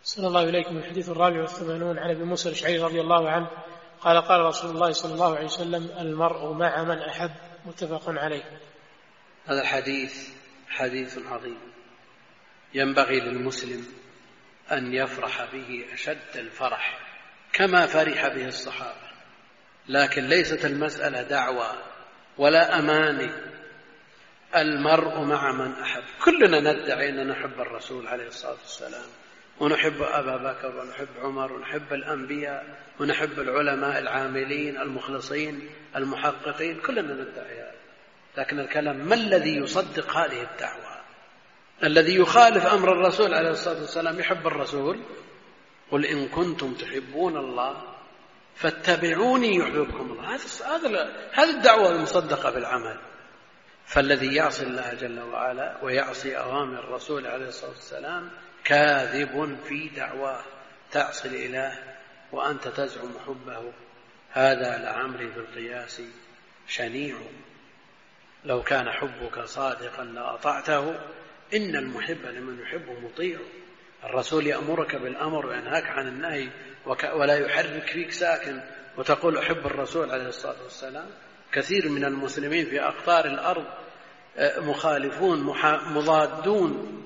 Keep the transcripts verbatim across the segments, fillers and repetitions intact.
صلى الله إليكم. الحديث الرابع والثمانون عن أبي موسى الأشعري رضي الله عنه قال قال رسول الله صلى الله عليه وسلم: المرء مع من أحب. متفق عليه. هذا الحديث حديث عظيم ينبغي للمسلم أن يفرح به أشد الفرح كما فرح به الصحابة، لكن ليست المسألة دعوة ولا أماني. المرء مع من أحب. كلنا ندعي أن نحب الرسول عليه الصلاة والسلام، ونحب أبا بكر، ونحب عمر، ونحب الأنبياء، ونحب العلماء العاملين المخلصين المحققين، كلنا ندعي هذا. لكن الكلام: ما الذي يصدق هذه الدعوة؟ الذي يخالف أمر الرسول عليه الصلاة والسلام يحب الرسول؟ قل إن كنتم تحبون الله فاتبعوني يحببكم الله. هذه الدعوة المصدقة بالعمل. فالذي يعصي الله جل وعلا ويعصي أوامر الرسول عليه الصلاة والسلام كاذب في دعواه. تعصي الإله وأنت تزعم حبه، هذا لعمري بالقياس شنيع. لو كان حبك صادقا لأطعته، إن المحب لمن يحب مطيع. الرسول يأمرك بالأمر وينهاك عن النهي ولا يحرك فيك ساكن وتقول أحب الرسول عليه الصلاة والسلام. كثير من المسلمين في أقطار الأرض مخالفون مضادون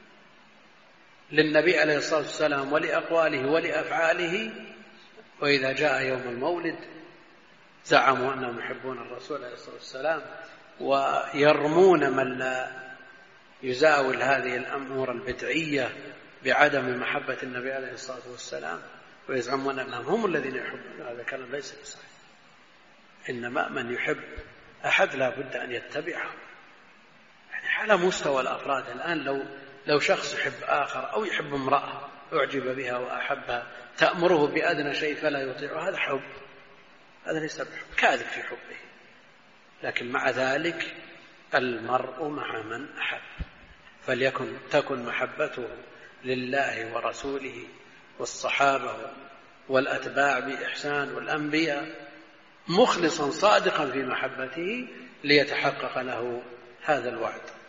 للنبي عليه الصلاة والسلام ولأقواله ولأفعاله، وإذا جاء يوم المولد زعموا أنهم يحبون الرسول عليه الصلاة والسلام، ويرمون من لا يزاول هذه الأمور البدعية بعدم محبة النبي عليه الصلاة والسلام، ويزعمون أنهم هم الذين يحبون. هذا كلام ليس بصحيح. إنما من يحب أحد لا بد أن يتبعه، يعني على مستوى الأفراد. الآن لو لو شخص يحب آخر أو يحب امرأة أعجب بها وأحبها، تأمره بأدنى شيء فلا يطيعه، هذا حب، هذا ليس بحب، كاذب في حبه. لكن مع ذلك المرء مع من أحب، فليكن تكن محبته لله ورسوله والصحابة والأتباع بإحسان والأنبياء مخلصا صادقا في محبته ليتحقق له هذا الوعد.